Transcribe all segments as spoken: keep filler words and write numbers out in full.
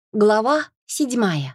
Глава седьмая.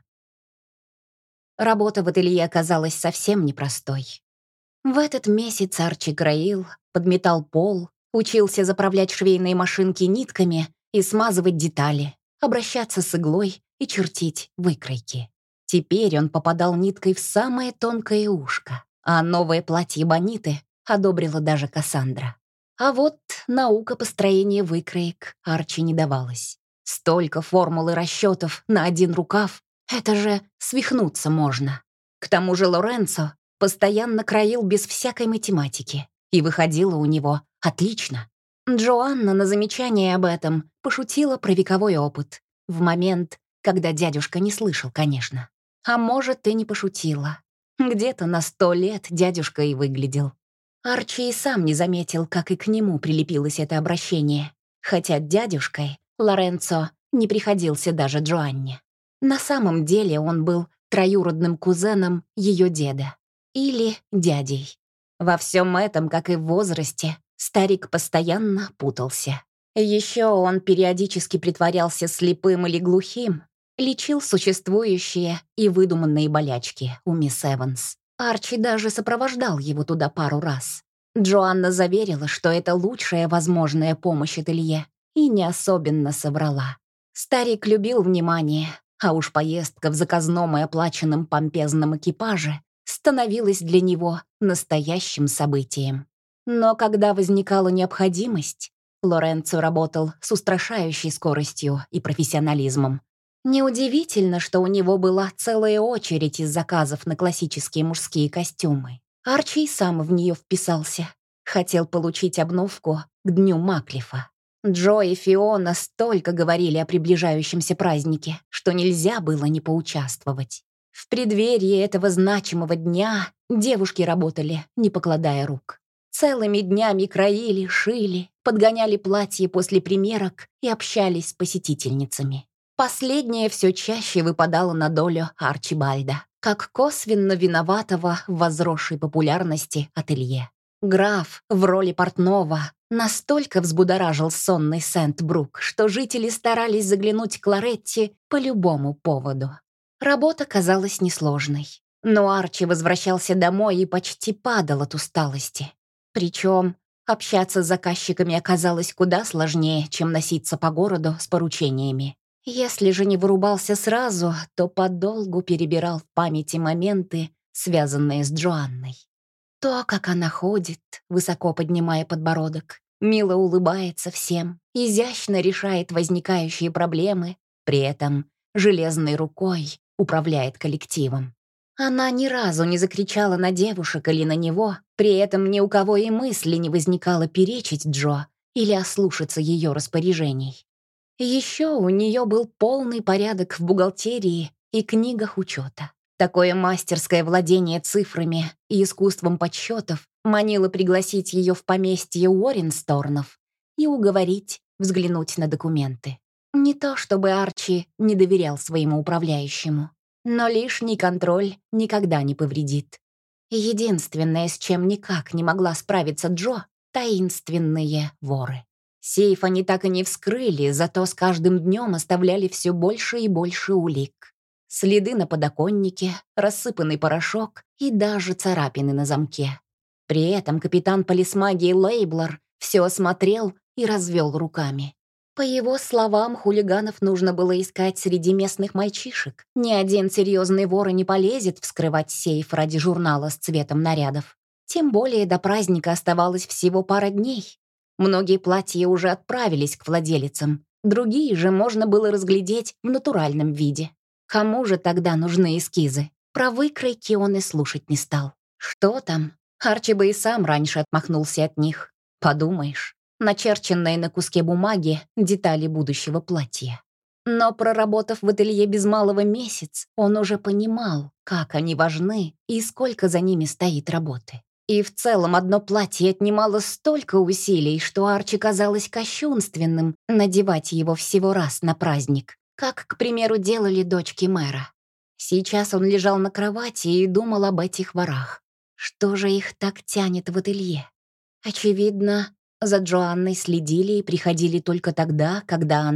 Работа в ателье оказалась совсем непростой. В этот месяц Арчи краил, подметал пол, учился заправлять швейные машинки нитками и смазывать детали, обращаться с иглой и чертить выкройки. Теперь он попадал ниткой в самое тонкое ушко, а новое платье Бониты одобрила даже Кассандра. А вот наука построения выкроек Арчи не давалась. Столько формул и расчетов на один рукав — это же свихнуться можно. К тому же Лоренцо постоянно краил без всякой математики, и выходило у него отлично. Джоанна на замечание об этом пошутила про вековой опыт. В момент, когда дядюшка не слышал, конечно. А может, и не пошутила. Где-то на сто лет дядюшка и выглядел. Арчи и сам не заметил, как и к нему прилепилось это обращение. Хотя дядюшкой Лоренцо не приходился даже Джоанне. На самом деле он был троюродным кузеном ее деда. Или дядей. Во всем этом, как и в возрасте, старик постоянно путался. Еще он периодически притворялся слепым или глухим, лечил существующие и выдуманные болячки у мисс Эванс. Арчи даже сопровождал его туда пару раз. Джоанна заверила, что это лучшая возможная помощь ателье, и не особенно соврала. Старик любил внимание, а уж поездка в заказном и оплаченном помпезном экипаже становилась для него настоящим событием. Но когда возникала необходимость, Лоренцо работал с устрашающей скоростью и профессионализмом. Неудивительно, что у него была целая очередь из заказов на классические мужские костюмы. Арчи сам в нее вписался. Хотел получить обновку к дню Маклифа. Джо и Фиона столько говорили о приближающемся празднике, что нельзя было не поучаствовать. В преддверии этого значимого дня девушки работали, не покладая рук. Целыми днями краили, шили, подгоняли платья после примерок и общались с посетительницами. Последнее все чаще выпадало на долю Арчибальда, как косвенно виноватого в возросшей популярности ателье. Граф в роли портного настолько взбудоражил сонный Сент-Брук, что жители старались заглянуть к Лоретти по любому поводу. Работа казалась несложной, но Арчи возвращался домой и почти падал от усталости. Причем общаться с заказчиками оказалось куда сложнее, чем носиться по городу с поручениями. Если же не вырубался сразу, то подолгу перебирал в памяти моменты, связанные с Джоанной. То, как она ходит, высоко поднимая подбородок, мило улыбается всем, изящно решает возникающие проблемы, при этом железной рукой управляет коллективом. Она ни разу не закричала на девушек или на него, при этом ни у кого и мысли не возникало перечить Джо или ослушаться ее распоряжений. Еще у нее был полный порядок в бухгалтерии и книгах учета. Такое мастерское владение цифрами и искусством подсчетов манило пригласить ее в поместье Уорренсторнов и уговорить взглянуть на документы. Не то чтобы Арчи не доверял своему управляющему, но лишний контроль никогда не повредит. Единственное, с чем никак не могла справиться Джо — таинственные воры. Сейф они так и не вскрыли, зато с каждым днем оставляли все больше и больше улик. Следы на подоконнике, рассыпанный порошок и даже царапины на замке. При этом капитан полисмагии Лейблер все осмотрел и развел руками. По его словам, хулиганов нужно было искать среди местных мальчишек. Ни один серьезный вор и не полезет вскрывать сейф ради журнала с цветом нарядов. Тем более до праздника оставалось всего пара дней. Многие платья уже отправились к владелицам, другие же можно было разглядеть в натуральном виде. Кому же тогда нужны эскизы? Про выкройки он и слушать не стал. Что там? Арчи бы и сам раньше отмахнулся от них. Подумаешь, начерченные на куске бумаги детали будущего платья. Но проработав в ателье без малого месяц, он уже понимал, как они важны и сколько за ними стоит работы. И в целом одно платье отнимало столько усилий, что Арчи казалось кощунственным надевать его всего раз на праздник, как, к примеру, делали дочки мэра. Сейчас он лежал на кровати и думал об этих ворах. Что же их так тянет в ателье? Очевидно, за Джоанной следили и приходили только тогда, когда она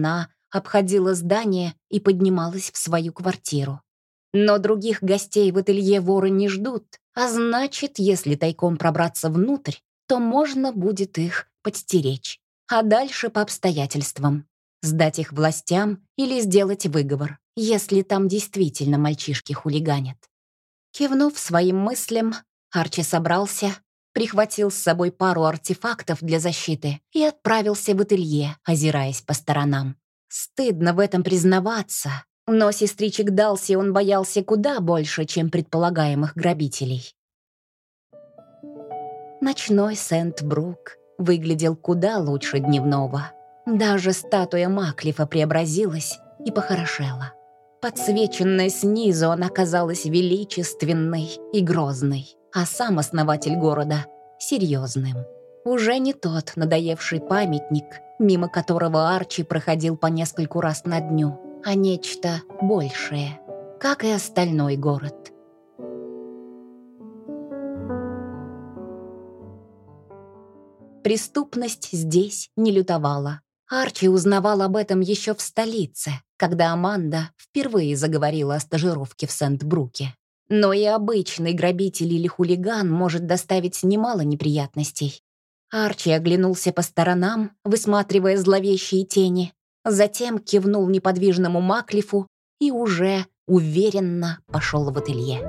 обходила здание и поднималась в свою квартиру. Но других гостей в ателье воры не ждут, а значит, если тайком пробраться внутрь, то можно будет их подстеречь. А дальше по обстоятельствам. Сдать их властям или сделать выговор, если там действительно мальчишки хулиганят. Кивнув своим мыслям, Арчи собрался, прихватил с собой пару артефактов для защиты и отправился в ателье, озираясь по сторонам. Стыдно в этом признаваться, но сестричек Далси он боялся куда больше, чем предполагаемых грабителей. Ночной Сент-Брук выглядел куда лучше дневного. Даже статуя Маклифа преобразилась и похорошела. Подсвеченная снизу, она казалась величественной и грозной, а сам основатель города — серьезным. Уже не тот надоевший памятник, мимо которого Арчи проходил по нескольку раз на дню, а нечто большее, как и остальной город. Преступность здесь не лютовала. Арчи узнавал об этом еще в столице, когда Аманда впервые заговорила о стажировке в Сент-Бруке. Но и обычный грабитель или хулиган может доставить немало неприятностей. Арчи оглянулся по сторонам, высматривая зловещие тени, затем кивнул неподвижному Маклифу и уже уверенно пошел в ателье.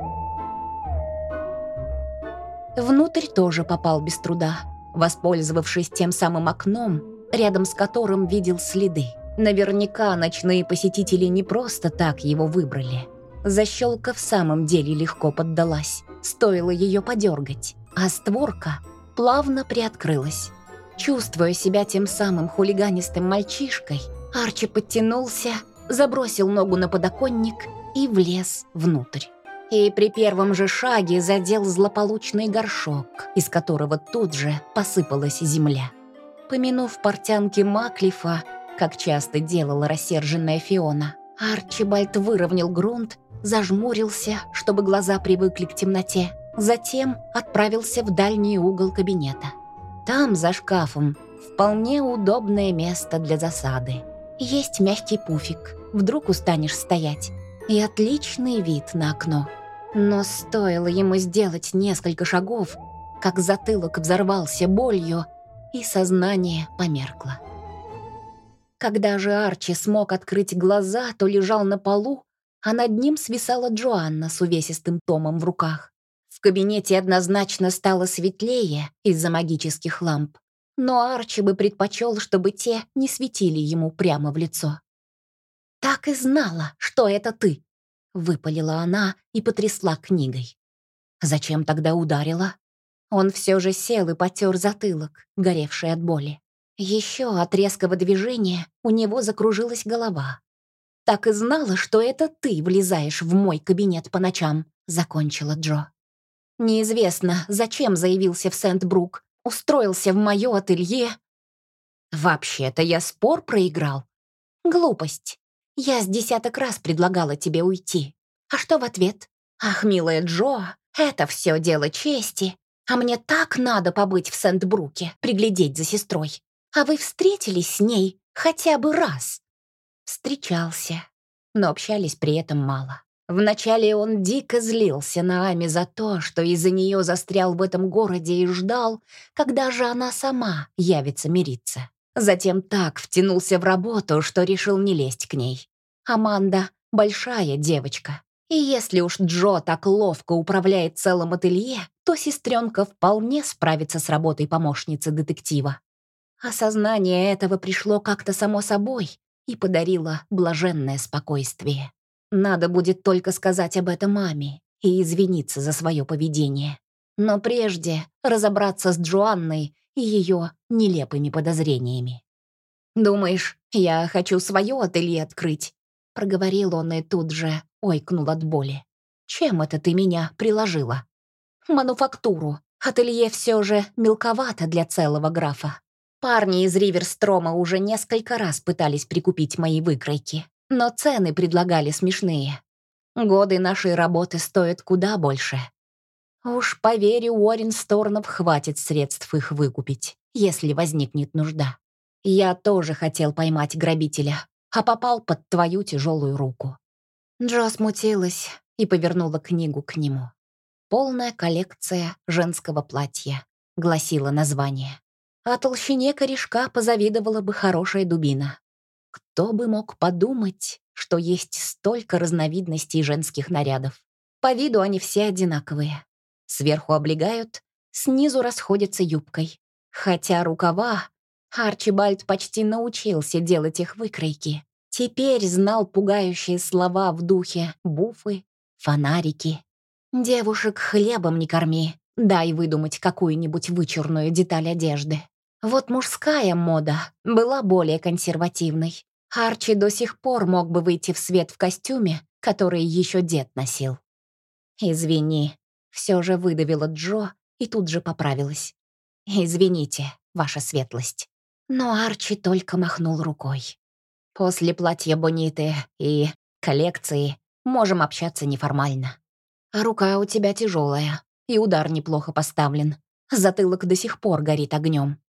Внутрь тоже попал без труда, воспользовавшись тем самым окном, рядом с которым видел следы. Наверняка ночные посетители не просто так его выбрали. Защелка в самом деле легко поддалась, стоило ее подергать, а створка плавно приоткрылась. Чувствуя себя тем самым хулиганистым мальчишкой, Арчи подтянулся, забросил ногу на подоконник и влез внутрь. И при первом же шаге задел злополучный горшок, из которого тут же посыпалась земля. Помянув портянки Маклифа, как часто делала рассерженная Фиона, Арчибальд выровнял грунт, зажмурился, чтобы глаза привыкли к темноте, затем отправился в дальний угол кабинета. Там, за шкафом, вполне удобное место для засады. Есть мягкий пуфик, вдруг устанешь стоять, и отличный вид на окно. Но стоило ему сделать несколько шагов, как затылок взорвался болью, и сознание померкло. Когда же Арчи смог открыть глаза, то лежал на полу, а над ним свисала Джоанна с увесистым томом в руках. В кабинете однозначно стало светлее из-за магических ламп, но Арчи бы предпочел, чтобы те не светили ему прямо в лицо. «Так и знала, что это ты!» — выпалила она и потрясла книгой. «Зачем тогда ударила?» Он все же сел и потер затылок, горевший от боли. Еще от резкого движения у него закружилась голова. «Так и знала, что это ты влезаешь в мой кабинет по ночам», — закончила Джо. «Неизвестно, зачем заявился в Сент-Брук, устроился в мое ателье». «Вообще-то я спор проиграл». «Глупость. Я с десяток раз предлагала тебе уйти. А что в ответ? Ах, милая Джо, это все дело чести. А мне так надо побыть в Сент-Бруке, приглядеть за сестрой. А вы встретились с ней хотя бы раз?» Встречался, но общались при этом мало. Вначале он дико злился на Ами за то, что из-за нее застрял в этом городе и ждал, когда же она сама явится мириться. Затем так втянулся в работу, что решил не лезть к ней. Аманда — большая девочка. И если уж Джо так ловко управляет целым ателье, то сестренка вполне справится с работой помощницы детектива. Осознание этого пришло как-то само собой и подарило блаженное спокойствие. Надо будет только сказать об этом маме и извиниться за свое поведение. Но прежде разобраться с Джоанной и ее нелепыми подозрениями. «Думаешь, я хочу свое ателье открыть?» — проговорил он и тут же ойкнул от боли. «Чем это ты меня приложила?» «Мануфактуру. Ателье все же мелковато для целого графа. Парни из Риверстрома уже несколько раз пытались прикупить мои выкройки, но цены предлагали смешные. Годы нашей работы стоят куда больше. Уж поверь, у Уорренсторнов хватит средств их выкупить, если возникнет нужда. Я тоже хотел поймать грабителя, а попал под твою тяжелую руку». Джо смутилась и повернула книгу к нему. «Полная коллекция женского платья», — гласило название. О толщине корешка позавидовала бы хорошая дубина. Кто бы мог подумать, что есть столько разновидностей женских нарядов. По виду они все одинаковые. Сверху облегают, снизу расходятся юбкой. Хотя рукава... Арчибальд почти научился делать их выкройки. Теперь знал пугающие слова в духе «буфы», «фонарики». «Девушек хлебом не корми, дай выдумать какую-нибудь вычурную деталь одежды». Вот мужская мода была более консервативной. Арчи до сих пор мог бы выйти в свет в костюме, который еще дед носил. «Извини», — все же выдавила Джо и тут же поправилась. «Извините, ваша светлость». Но Арчи только махнул рукой. «После платья Бониты и коллекции можем общаться неформально. А рука у тебя тяжелая, и удар неплохо поставлен. Затылок до сих пор горит огнем».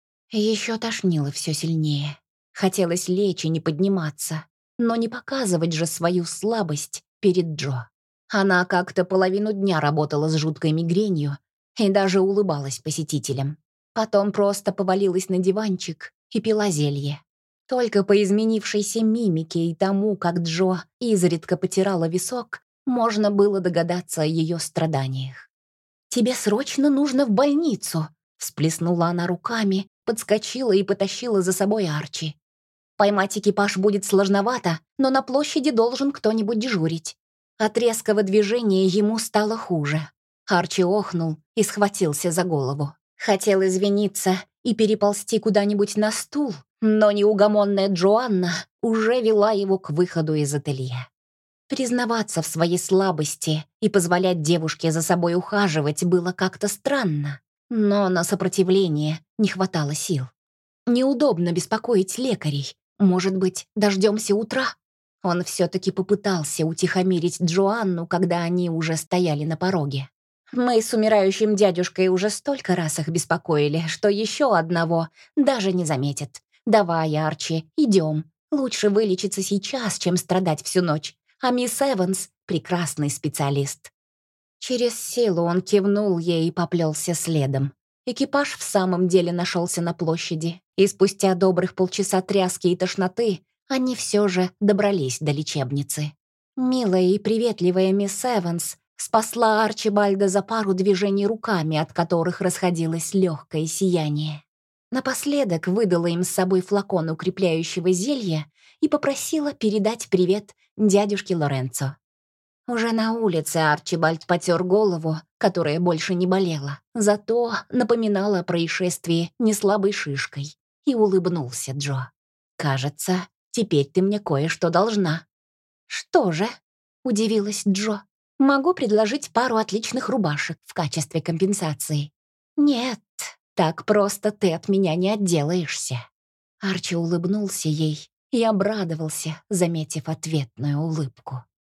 Еще тошнило все сильнее. Хотелось лечь и не подниматься, но не показывать же свою слабость перед Джо. Она как-то половину дня работала с жуткой мигренью и даже улыбалась посетителям. Потом просто повалилась на диванчик и пила зелье. Только по изменившейся мимике и тому, как Джо изредка потирала висок, можно было догадаться о ее страданиях. «Тебе срочно нужно в больницу!» — всплеснула она руками, подскочила и потащила за собой Арчи. «Поймать экипаж будет сложновато, но на площади должен кто-нибудь дежурить». От резкого движения ему стало хуже. Арчи охнул и схватился за голову. Хотел извиниться и переползти куда-нибудь на стул, но неугомонная Джоанна уже вела его к выходу из ателье. Признаваться в своей слабости и позволять девушке за собой ухаживать было как-то странно, но на сопротивление не хватало сил. Неудобно беспокоить лекарей. Может быть, дождемся утра? Он все-таки попытался утихомирить Джоанну, когда они уже стояли на пороге. Мы с умирающим дядюшкой уже столько раз их беспокоили, что еще одного даже не заметят. Давай, Арчи, идем. Лучше вылечиться сейчас, чем страдать всю ночь. А мисс Эванс — прекрасный специалист. Через силу он кивнул ей и поплелся следом. Экипаж в самом деле нашелся на площади, и спустя добрых полчаса тряски и тошноты они все же добрались до лечебницы. Милая и приветливая мисс Эванс спасла Арчибальда за пару движений руками, от которых расходилось легкое сияние. Напоследок выдала им с собой флакон укрепляющего зелья и попросила передать привет дядюшке Лоренцо. Уже на улице Арчибальд потер голову, которая больше не болела, зато напоминала о происшествии неслабой шишкой, и улыбнулся Джо. «Кажется, теперь ты мне кое-что должна». «Что же?» — удивилась Джо. «Могу предложить пару отличных рубашек в качестве компенсации». «Нет, так просто ты от меня не отделаешься». Арчи улыбнулся ей и обрадовался, заметив ответную улыбку.